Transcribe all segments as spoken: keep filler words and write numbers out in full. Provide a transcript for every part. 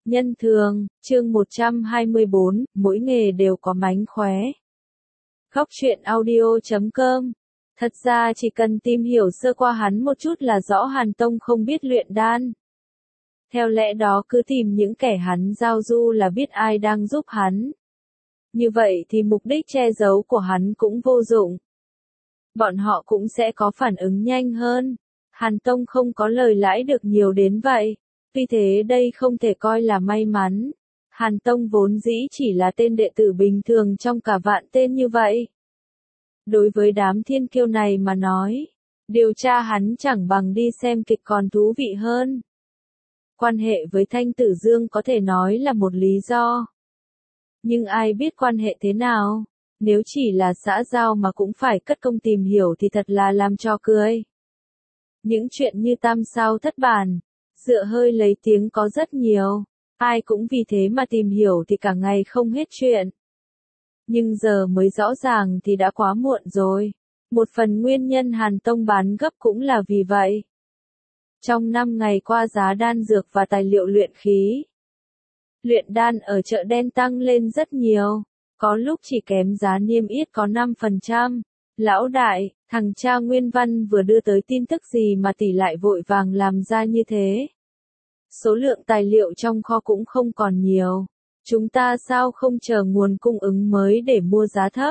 Nhân thường, chương một trăm hai mươi bốn, mỗi nghề đều có mánh khóe. Góc truyện audio chấm com. Thật ra chỉ cần tìm hiểu sơ qua hắn một chút là rõ Hàn Tông không biết luyện đan. Theo lẽ đó cứ tìm những kẻ hắn giao du là biết ai đang giúp hắn. Như vậy thì mục đích che giấu của hắn cũng vô dụng. Bọn họ cũng sẽ có phản ứng nhanh hơn. Hàn Tông không có lời lãi được nhiều đến vậy. Vì thế đây không thể coi là may mắn. Hàn Tông vốn dĩ chỉ là tên đệ tử bình thường trong cả vạn tên như vậy. Đối với đám thiên kiêu này mà nói, điều tra hắn chẳng bằng đi xem kịch còn thú vị hơn. Quan hệ với Thanh Tử Dương có thể nói là một lý do. Nhưng ai biết quan hệ thế nào, nếu chỉ là xã giao mà cũng phải cất công tìm hiểu thì thật là làm trò cười. Những chuyện như tam sao thất bản, dựa hơi lấy tiếng có rất nhiều, ai cũng vì thế mà tìm hiểu thì cả ngày không hết chuyện. Nhưng giờ mới rõ ràng thì đã quá muộn rồi. Một phần nguyên nhân Hàn Tông bán gấp cũng là vì vậy. Trong năm ngày qua giá đan dược và tài liệu luyện khí, luyện đan ở chợ đen tăng lên rất nhiều, có lúc chỉ kém giá niêm yết có năm phần trăm. Lão đại, thằng cha Nguyên Văn vừa đưa tới tin tức gì mà tỷ lại vội vàng làm ra như thế? Số lượng tài liệu trong kho cũng không còn nhiều. Chúng ta sao không chờ nguồn cung ứng mới để mua giá thấp?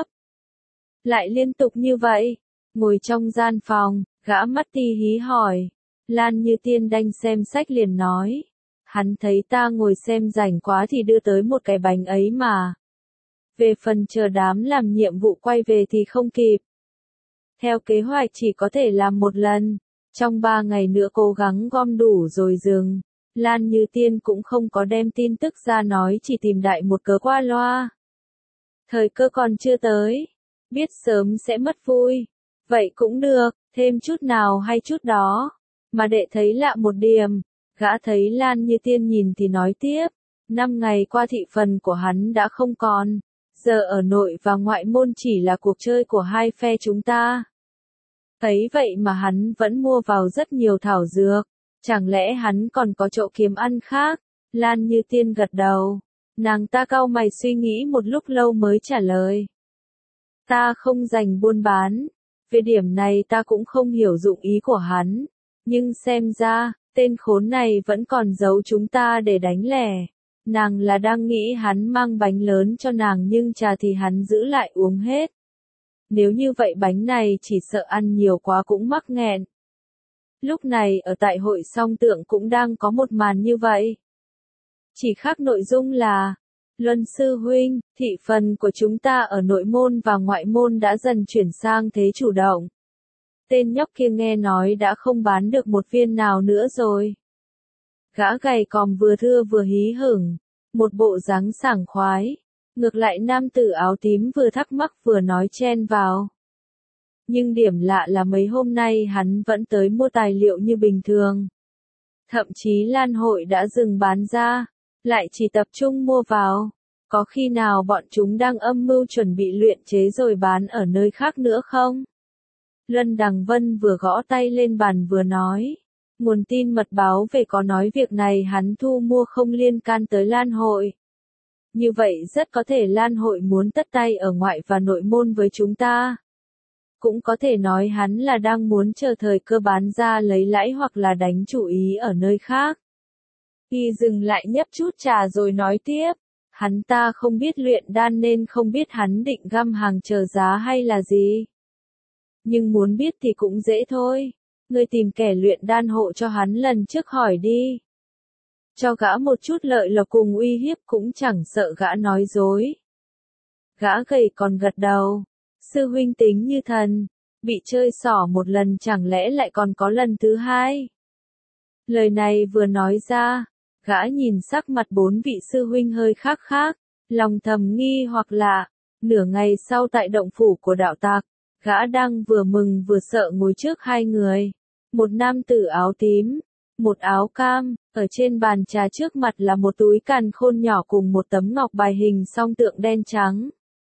Lại liên tục như vậy. Ngồi trong gian phòng, gã mắt ti hí hỏi. Lan Như Tiên đanh xem sách liền nói. Hắn thấy ta ngồi xem rảnh quá thì đưa tới một cái bánh ấy mà. Về phần chờ đám làm nhiệm vụ quay về thì không kịp. Theo kế hoạch chỉ có thể làm một lần. Trong ba ngày nữa cố gắng gom đủ rồi dừng. Lan Như Tiên cũng không có đem tin tức ra nói, chỉ tìm đại một cớ qua loa. Thời cơ còn chưa tới. Biết sớm sẽ mất vui. Vậy cũng được, thêm chút nào hay chút đó. Mà đệ thấy lạ một điểm. Gã thấy Lan Như Tiên nhìn thì nói tiếp. Năm ngày qua thị phần của hắn đã không còn. Giờ ở nội và ngoại môn chỉ là cuộc chơi của hai phe chúng ta. Thấy vậy mà hắn vẫn mua vào rất nhiều thảo dược. Chẳng lẽ hắn còn có chỗ kiếm ăn khác? Lan Như Tiên gật đầu. Nàng ta cau mày suy nghĩ một lúc lâu mới trả lời. Ta không rành buôn bán. Về điểm này ta cũng không hiểu dụng ý của hắn. Nhưng xem ra, tên khốn này vẫn còn giấu chúng ta để đánh lẻ. Nàng là đang nghĩ hắn mang bánh lớn cho nàng nhưng trà thì hắn giữ lại uống hết. Nếu như vậy bánh này chỉ sợ ăn nhiều quá cũng mắc nghẹn. Lúc này ở tại hội song tượng cũng đang có một màn như vậy. Chỉ khác nội dung là, Luân sư huynh, thị phần của chúng ta ở nội môn và ngoại môn đã dần chuyển sang thế chủ động. Tên nhóc kia nghe nói đã không bán được một viên nào nữa rồi. Gã gầy còm vừa thưa vừa hí hửng, một bộ dáng sảng khoái. Ngược lại nam tử áo tím vừa thắc mắc vừa nói chen vào. Nhưng điểm lạ là mấy hôm nay hắn vẫn tới mua tài liệu như bình thường. Thậm chí Lan hội đã dừng bán ra, lại chỉ tập trung mua vào. Có khi nào bọn chúng đang âm mưu chuẩn bị luyện chế rồi bán ở nơi khác nữa không? Luân Đằng Vân vừa gõ tay lên bàn vừa nói. Nguồn tin mật báo về có nói việc này hắn thu mua không liên can tới Lan hội. Như vậy rất có thể Lan hội muốn tất tay ở ngoại và nội môn với chúng ta. Cũng có thể nói hắn là đang muốn chờ thời cơ bán ra lấy lãi hoặc là đánh chủ ý ở nơi khác. Y dừng lại nhấp chút trà rồi nói tiếp. Hắn ta không biết luyện đan nên không biết hắn định găm hàng chờ giá hay là gì. Nhưng muốn biết thì cũng dễ thôi. Ngươi tìm kẻ luyện đan hộ cho hắn lần trước hỏi đi. Cho gã một chút lợi lộc cùng uy hiếp cũng chẳng sợ gã nói dối. Gã gầy còn gật đầu. Sư huynh tính như thần, bị chơi xỏ một lần chẳng lẽ lại còn có lần thứ hai. Lời này vừa nói ra, gã nhìn sắc mặt bốn vị sư huynh hơi khác khác, lòng thầm nghi hoặc lạ. Nửa ngày sau tại động phủ của đạo tặc, gã đang vừa mừng vừa sợ ngồi trước hai người. Một nam tử áo tím, một áo cam, ở trên bàn trà trước mặt là một túi càn khôn nhỏ cùng một tấm ngọc bài hình song tượng đen trắng.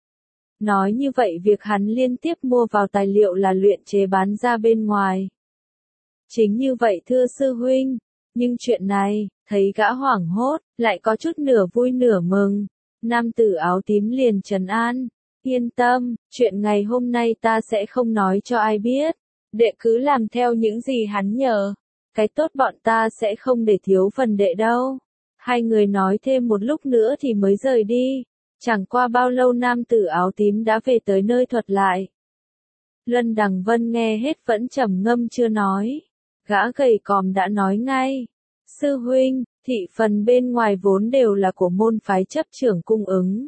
Nói như vậy việc hắn liên tiếp mua vào tài liệu là luyện chế bán ra bên ngoài. Chính như vậy thưa sư huynh, nhưng chuyện này, thấy gã hoảng hốt, lại có chút nửa vui nửa mừng. Nam tử áo tím liền trấn an, yên tâm, chuyện ngày hôm nay ta sẽ không nói cho ai biết, đệ cứ làm theo những gì hắn nhờ, cái tốt bọn ta sẽ không để thiếu phần đệ đâu. Hai người nói thêm một lúc nữa thì mới rời đi, chẳng qua bao lâu nam tử áo tím đã về tới nơi thuật lại. Luân Đằng Vân nghe hết vẫn trầm ngâm chưa nói, gã gầy còm đã nói ngay, sư huynh, thị phần bên ngoài vốn đều là của môn phái chấp trưởng cung ứng.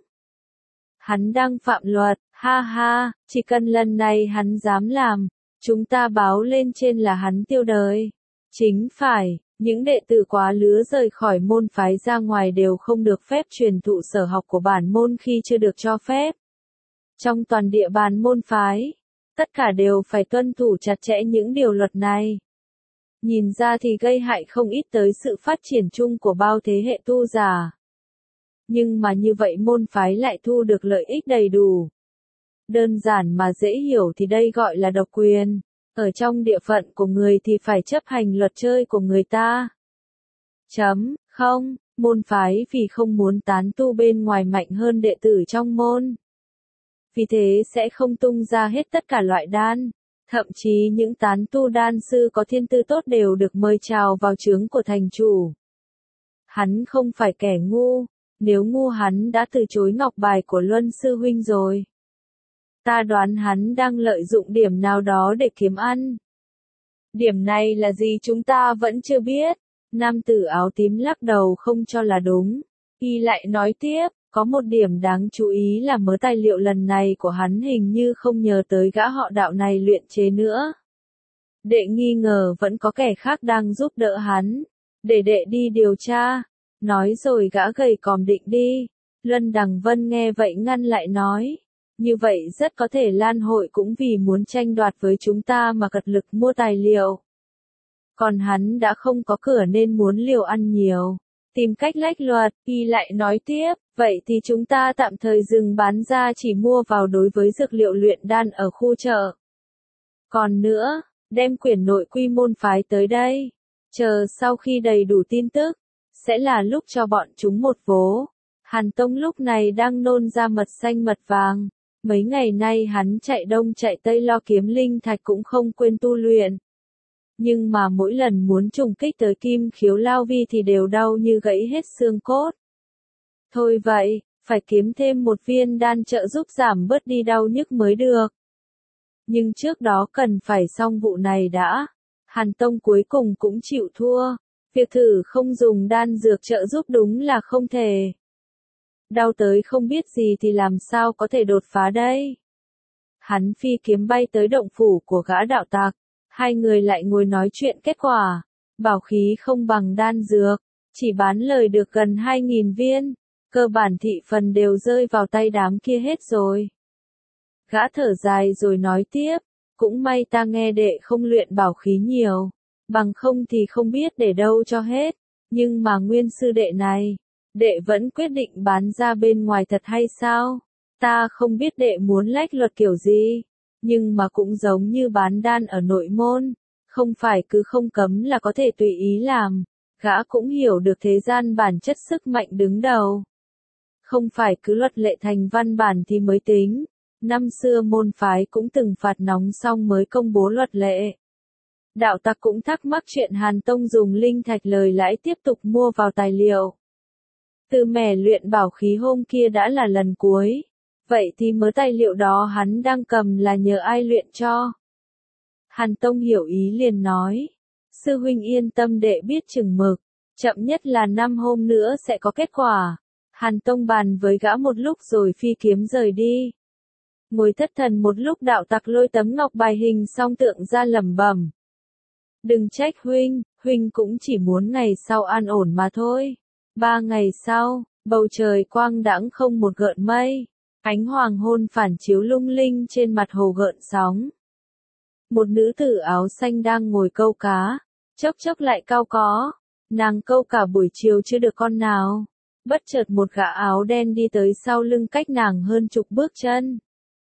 Hắn đang phạm luật, ha ha, chỉ cần lần này hắn dám làm, chúng ta báo lên trên là hắn tiêu đời. Chính phải, những đệ tử quá lứa rời khỏi môn phái ra ngoài đều không được phép truyền thụ sở học của bản môn khi chưa được cho phép. Trong toàn địa bàn môn phái, tất cả đều phải tuân thủ chặt chẽ những điều luật này. Nhìn ra thì gây hại không ít tới sự phát triển chung của bao thế hệ tu giả. Nhưng mà như vậy môn phái lại thu được lợi ích đầy đủ. Đơn giản mà dễ hiểu thì đây gọi là độc quyền. Ở trong địa phận của người thì phải chấp hành luật chơi của người ta. Chấm, không, môn phái vì không muốn tán tu bên ngoài mạnh hơn đệ tử trong môn. Vì thế sẽ không tung ra hết tất cả loại đan. Thậm chí những tán tu đan sư có thiên tư tốt đều được mời chào vào trướng của thành chủ. Hắn không phải kẻ ngu, nếu ngu hắn đã từ chối ngọc bài của Luân sư huynh rồi. Ta đoán hắn đang lợi dụng điểm nào đó để kiếm ăn. Điểm này là gì chúng ta vẫn chưa biết. Nam tử áo tím lắc đầu không cho là đúng. Y lại nói tiếp, có một điểm đáng chú ý là mớ tài liệu lần này của hắn hình như không nhờ tới gã họ đạo này luyện chế nữa. Đệ nghi ngờ vẫn có kẻ khác đang giúp đỡ hắn. Để đệ đi điều tra. Nói rồi gã gầy còm định đi. Luân Đằng Vân nghe vậy ngăn lại nói. Như vậy rất có thể Lan hội cũng vì muốn tranh đoạt với chúng ta mà cật lực mua tài liệu. Còn hắn đã không có cửa nên muốn liều ăn nhiều. Tìm cách lách luật, y lại nói tiếp, vậy thì chúng ta tạm thời dừng bán ra chỉ mua vào đối với dược liệu luyện đan ở khu chợ. Còn nữa, đem quyển nội quy môn phái tới đây. Chờ sau khi đầy đủ tin tức, sẽ là lúc cho bọn chúng một vố. Hàn Tông lúc này đang nôn ra mật xanh mật vàng. Mấy ngày nay hắn chạy đông chạy tây lo kiếm linh thạch cũng không quên tu luyện. Nhưng mà mỗi lần muốn trùng kích tới kim khiếu lao vi thì đều đau như gãy hết xương cốt. Thôi vậy, phải kiếm thêm một viên đan trợ giúp giảm bớt đi đau nhức mới được. Nhưng trước đó cần phải xong vụ này đã. Hàn Tông cuối cùng cũng chịu thua. Việc thử không dùng đan dược trợ giúp đúng là không thể. Đau tới không biết gì thì làm sao có thể đột phá đây. Hắn phi kiếm bay tới động phủ của gã đạo tặc. Hai người lại ngồi nói chuyện kết quả. Bảo khí không bằng đan dược. Chỉ bán lời được gần hai nghìn viên. Cơ bản thị phần đều rơi vào tay đám kia hết rồi. Gã thở dài rồi nói tiếp. Cũng may ta nghe đệ không luyện bảo khí nhiều. Bằng không thì không biết để đâu cho hết. Nhưng mà nguyên sư đệ này. Đệ vẫn quyết định bán ra bên ngoài thật hay sao? Ta không biết đệ muốn lách luật kiểu gì. Nhưng mà cũng giống như bán đan ở nội môn. Không phải cứ không cấm là có thể tùy ý làm. Gã cũng hiểu được thế gian bản chất sức mạnh đứng đầu. Không phải cứ luật lệ thành văn bản thì mới tính. Năm xưa môn phái cũng từng phạt nóng xong mới công bố luật lệ. Đạo tặc cũng thắc mắc chuyện Hàn Tông dùng linh thạch lời lãi tiếp tục mua vào tài liệu. Từ mẻ luyện bảo khí hôm kia đã là lần cuối. Vậy thì mớ tài liệu đó hắn đang cầm là nhờ ai luyện cho? Hàn Tông hiểu ý liền nói. Sư huynh yên tâm đệ biết chừng mực. Chậm nhất là năm hôm nữa sẽ có kết quả. Hàn Tông bàn với gã một lúc rồi phi kiếm rời đi. Ngồi thất thần một lúc đạo tặc lôi tấm ngọc bài hình song tượng ra lẩm bẩm. Đừng trách huynh, huynh cũng chỉ muốn ngày sau an ổn mà thôi. Ba ngày sau, bầu trời quang đãng không một gợn mây. Ánh hoàng hôn phản chiếu lung linh trên mặt hồ gợn sóng. Một nữ tử áo xanh đang ngồi câu cá, chốc chốc lại cau có. Nàng câu cả buổi chiều chưa được con nào. Bất chợt một gã áo đen đi tới sau lưng cách nàng hơn chục bước chân.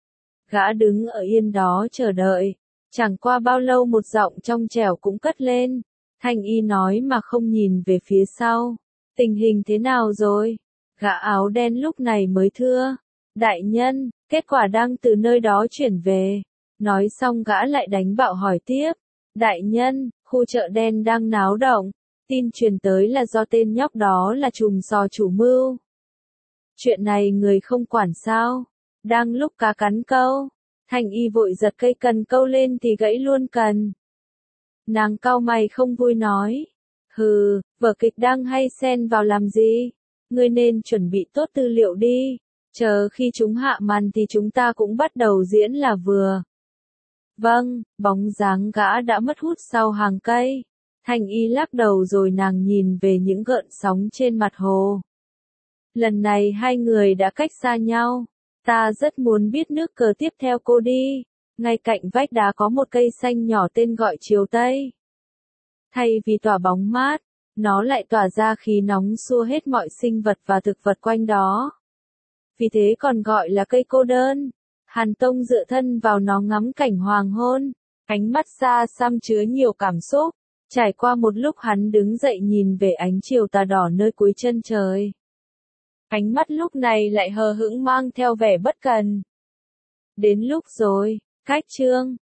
Gã đứng ở yên đó chờ đợi. Chẳng qua bao lâu một giọng trong trẻo cũng cất lên. Thanh y nói mà không nhìn về phía sau. Tình hình thế nào rồi? Gã áo đen lúc này mới thưa. Đại nhân, kết quả đang từ nơi đó chuyển về. Nói xong gã lại đánh bạo hỏi tiếp. Đại nhân, khu chợ đen đang náo động. Tin truyền tới là do tên nhóc đó là trùm sò chủ mưu. Chuyện này người không quản sao? Đang lúc cá cắn câu, Thanh Y vội giật cây cần câu lên thì gãy luôn cần. Nàng cau mày không vui nói. Hừ, vở kịch đang hay xen vào làm gì? Ngươi nên chuẩn bị tốt tư liệu đi. Chờ khi chúng hạ màn thì chúng ta cũng bắt đầu diễn là vừa. Vâng, bóng dáng gã đã mất hút sau hàng cây. Thanh Y lắc đầu rồi nàng nhìn về những gợn sóng trên mặt hồ. Lần này hai người đã cách xa nhau. Ta rất muốn biết nước cờ tiếp theo cô đi. Ngay cạnh vách đá có một cây xanh nhỏ tên gọi Chiều Tây. Thay vì tỏa bóng mát, nó lại tỏa ra khí nóng xua hết mọi sinh vật và thực vật quanh đó. Vì thế còn gọi là cây cô đơn. Hàn Tông dựa thân vào nó ngắm cảnh hoàng hôn. Ánh mắt xa xăm chứa nhiều cảm xúc. Trải qua một lúc hắn đứng dậy nhìn về ánh chiều tà đỏ nơi cuối chân trời. Ánh mắt lúc này lại hờ hững mang theo vẻ bất cần. Đến lúc rồi, cách chương.